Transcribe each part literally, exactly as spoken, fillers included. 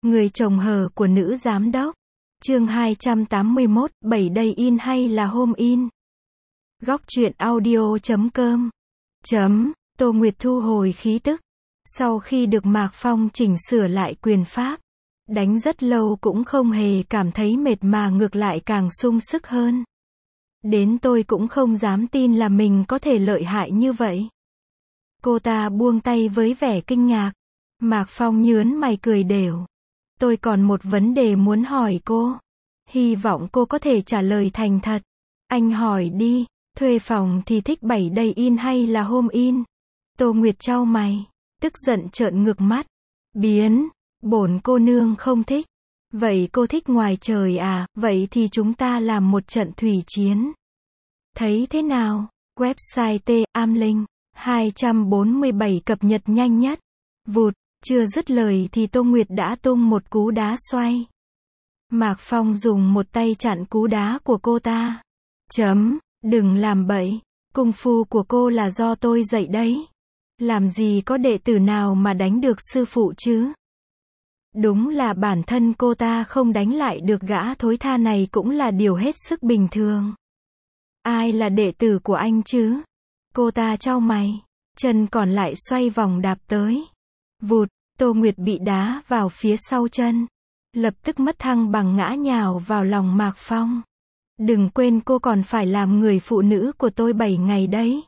Người chồng hờ của nữ giám đốc. Chương hai trăm tám mươi mốt, bảy đây in hay là home in? Góc truyện audio chấm com. Chấm, Tô Nguyệt thu hồi khí tức. Sau khi được Mạc Phong chỉnh sửa lại quyền pháp, đánh rất lâu cũng không hề cảm thấy mệt mà ngược lại càng sung sức hơn. Đến tôi cũng không dám tin là mình có thể lợi hại như vậy. Cô ta buông tay với vẻ kinh ngạc. Mạc Phong nhớn mày cười đều. Tôi còn một vấn đề muốn hỏi cô. Hy vọng cô có thể trả lời thành thật. Anh hỏi đi, thuê phòng thì thích bảy day in hay là home in? Tô Nguyệt chau mày, tức giận trợn ngược mắt. Biến, bổn cô nương không thích. Vậy cô thích ngoài trời à, vậy thì chúng ta làm một trận thủy chiến. Thấy thế nào? Website T, Amling, hai trăm bốn mươi bảy cập nhật nhanh nhất. Vụt, chưa dứt lời thì Tô Nguyệt đã tung một cú đá xoay. Mạc Phong dùng một tay chặn cú đá của cô ta. Chấm, đừng làm bậy, cung phu của cô là do tôi dạy đấy. Làm gì có đệ tử nào mà đánh được sư phụ chứ? Đúng là bản thân cô ta không đánh lại được gã thối tha này cũng là điều hết sức bình thường. Ai là đệ tử của anh chứ? Cô ta chau mày, chân còn lại xoay vòng đạp tới. Vụt, Tô Nguyệt bị đá vào phía sau chân. Lập tức mất thăng bằng ngã nhào vào lòng Mạc Phong. Đừng quên cô còn phải làm người phụ nữ của tôi bảy ngày đấy.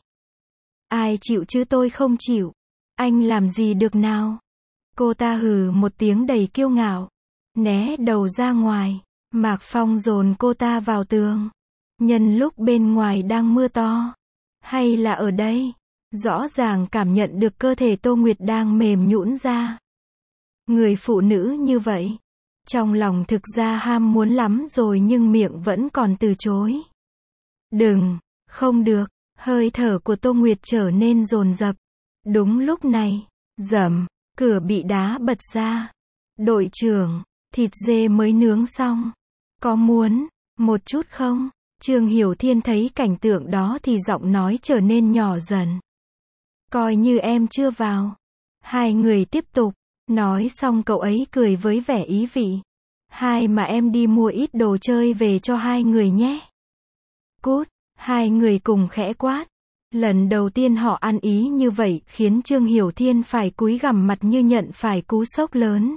Ai chịu chứ tôi không chịu. Anh làm gì được nào? Cô ta hừ một tiếng đầy kiêu ngạo. Né đầu ra ngoài. Mạc Phong dồn cô ta vào tường. Nhân lúc bên ngoài đang mưa to. Hay là ở đây? Rõ ràng cảm nhận được cơ thể Tô Nguyệt đang mềm nhũn ra. Người phụ nữ như vậy. Trong lòng thực ra ham muốn lắm rồi nhưng miệng vẫn còn từ chối. Đừng, không được, hơi thở của Tô Nguyệt trở nên dồn dập. Đúng lúc này, rầm, cửa bị đá bật ra. Đội trưởng, thịt dê mới nướng xong. Có muốn, một chút không? Trương Hiểu Thiên thấy cảnh tượng đó thì giọng nói trở nên nhỏ dần. Coi như em chưa vào. Hai người tiếp tục. Nói xong cậu ấy cười với vẻ ý vị. Hai mà em đi mua ít đồ chơi về cho hai người nhé. Cút, hai người cùng khẽ quát. Lần đầu tiên họ ăn ý như vậy khiến Trương Hiểu Thiên phải cúi gằm mặt như nhận phải cú sốc lớn.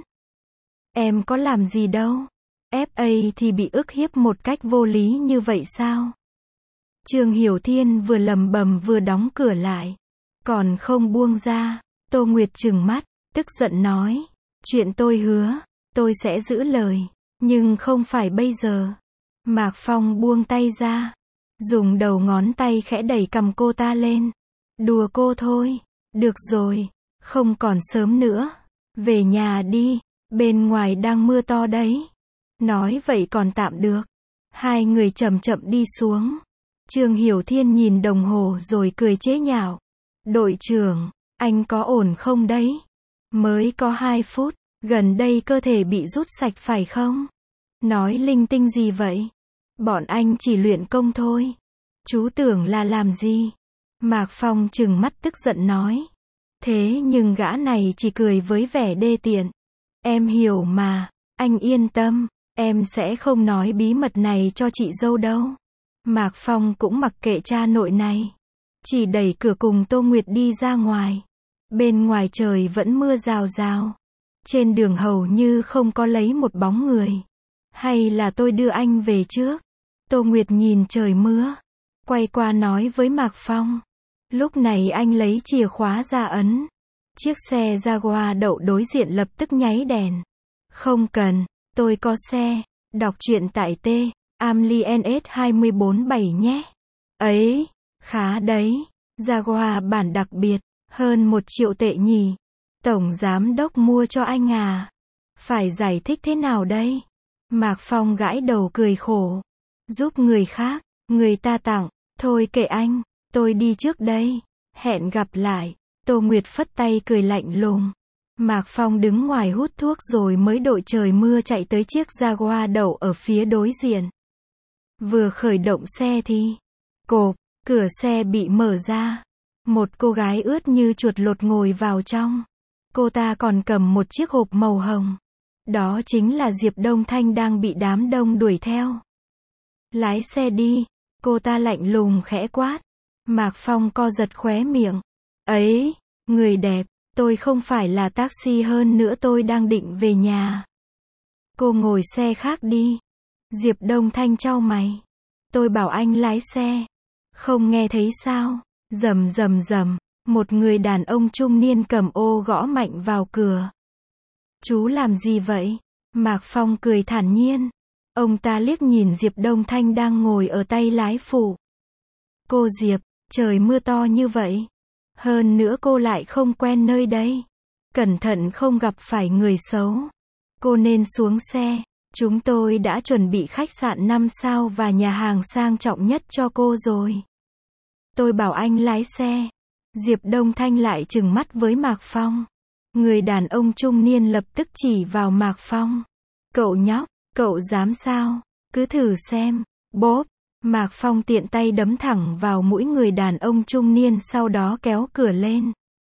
Em có làm gì đâu. ép a thì bị ức hiếp một cách vô lý như vậy sao? Trương Hiểu Thiên vừa lầm bầm vừa đóng cửa lại. Còn không buông ra, Tô Nguyệt trừng mắt. Tức giận nói, chuyện tôi hứa, tôi sẽ giữ lời, nhưng không phải bây giờ. Mạc Phong buông tay ra, dùng đầu ngón tay khẽ đẩy cằm cô ta lên. Đùa cô thôi, được rồi, không còn sớm nữa, về nhà đi, bên ngoài đang mưa to đấy. Nói vậy còn tạm được. Hai người chậm chậm đi xuống. Trương Hiểu Thiên nhìn đồng hồ rồi cười chế nhạo. Đội trưởng, anh có ổn không đấy? Mới có hai phút, gần đây cơ thể bị rút sạch phải không? Nói linh tinh gì vậy? Bọn anh chỉ luyện công thôi. Chú tưởng là làm gì? Mạc Phong trừng mắt tức giận nói. Thế nhưng gã này chỉ cười với vẻ đê tiện. Em hiểu mà, anh yên tâm, em sẽ không nói bí mật này cho chị dâu đâu. Mạc Phong cũng mặc kệ cha nội này. Chỉ đẩy cửa cùng Tô Nguyệt đi ra ngoài. Bên ngoài trời vẫn mưa rào rào. Trên đường hầu như không có lấy một bóng người. Hay là tôi đưa anh về trước? Tô Nguyệt nhìn trời mưa. Quay qua nói với Mạc Phong. Lúc này anh lấy chìa khóa ra ấn. Chiếc xe Jaguar đậu đối diện lập tức nháy đèn. Không cần, tôi có xe. Đọc truyện tại T, Amli en ét hai bốn bảy nhé. Ấy, khá đấy. Jaguar bản đặc biệt. Hơn một triệu tệ nhỉ. Tổng giám đốc mua cho anh à? Phải giải thích thế nào đây? Mạc Phong gãi đầu cười khổ. Giúp người khác, người ta tặng. Thôi kệ anh, tôi đi trước đây. Hẹn gặp lại. Tô Nguyệt phất tay cười lạnh lùng. Mạc Phong đứng ngoài hút thuốc rồi mới đội trời mưa chạy tới chiếc Jaguar đậu ở phía đối diện. Vừa khởi động xe thì cộp, cửa xe bị mở ra. Một cô gái ướt như chuột lột ngồi vào trong. Cô ta còn cầm một chiếc hộp màu hồng. Đó chính là Diệp Đông Thanh đang bị đám đông đuổi theo. Lái xe đi, cô ta lạnh lùng khẽ quát. Mạc Phong co giật khóe miệng. Ấy, người đẹp, tôi không phải là taxi, hơn nữa tôi đang định về nhà. Cô ngồi xe khác đi. Diệp Đông Thanh chau mày. Tôi bảo anh lái xe. Không nghe thấy sao? Rầm rầm rầm, một người đàn ông trung niên cầm ô gõ mạnh vào cửa. Chú làm gì vậy? Mạc Phong cười thản nhiên. Ông ta liếc nhìn Diệp Đông Thanh đang ngồi ở tay lái phụ. Cô Diệp, trời mưa to như vậy. Hơn nữa cô lại không quen nơi đây. Cẩn thận không gặp phải người xấu. Cô nên xuống xe. Chúng tôi đã chuẩn bị khách sạn năm sao và nhà hàng sang trọng nhất cho cô rồi. Tôi bảo anh lái xe. Diệp Đông Thanh lại trừng mắt với Mạc Phong. Người đàn ông trung niên lập tức chỉ vào Mạc Phong. Cậu nhóc, cậu dám sao? Cứ thử xem. Bốp. Mạc Phong tiện tay đấm thẳng vào mũi người đàn ông trung niên, sau đó kéo cửa lên.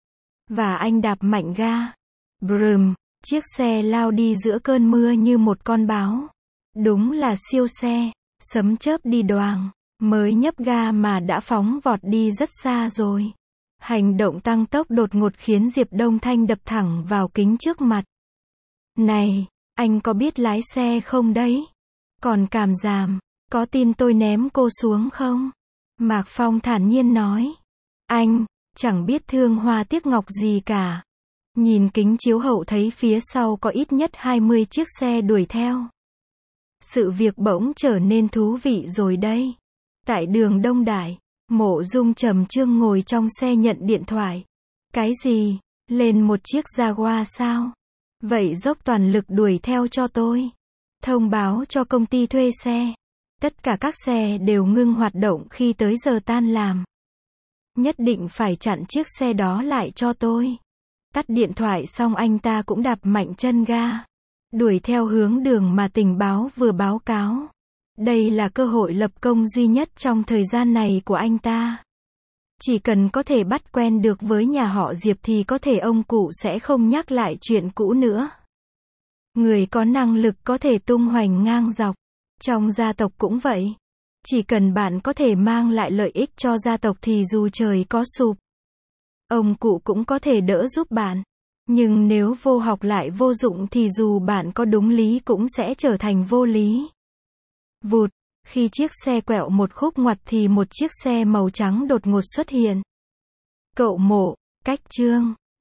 Và anh đạp mạnh ga. Brum. Chiếc xe lao đi giữa cơn mưa như một con báo. Đúng là siêu xe. Sấm chớp đi đoàng. Mới nhấp ga mà đã phóng vọt đi rất xa rồi. Hành động tăng tốc đột ngột khiến Diệp Đông Thanh đập thẳng vào kính trước mặt. Này, anh có biết lái xe không đấy? Còn càm ràm, có tin tôi ném cô xuống không? Mạc Phong thản nhiên nói. Anh, chẳng biết thương hoa tiếc ngọc gì cả. Nhìn kính chiếu hậu thấy phía sau có ít nhất hai mươi chiếc xe đuổi theo. Sự việc bỗng trở nên thú vị rồi đây. Tại đường Đông Đại, Mộ Dung Trầm Trương ngồi trong xe nhận điện thoại. Cái gì? Lên một chiếc Jaguar sao? Vậy dốc toàn lực đuổi theo cho tôi. Thông báo cho công ty thuê xe. Tất cả các xe đều ngưng hoạt động khi tới giờ tan làm. Nhất định phải chặn chiếc xe đó lại cho tôi. Tắt điện thoại xong anh ta cũng đạp mạnh chân ga. Đuổi theo hướng đường mà tình báo vừa báo cáo. Đây là cơ hội lập công duy nhất trong thời gian này của anh ta. Chỉ cần có thể bắt quen được với nhà họ Diệp thì có thể ông cụ sẽ không nhắc lại chuyện cũ nữa. Người có năng lực có thể tung hoành ngang dọc. Trong gia tộc cũng vậy. Chỉ cần bạn có thể mang lại lợi ích cho gia tộc thì dù trời có sụp, ông cụ cũng có thể đỡ giúp bạn. Nhưng nếu vô học lại vô dụng thì dù bạn có đúng lý cũng sẽ trở thành vô lý. Vụt, khi chiếc xe quẹo một khúc ngoặt thì một chiếc xe màu trắng đột ngột xuất hiện. Cậu Mộ, cách Trương.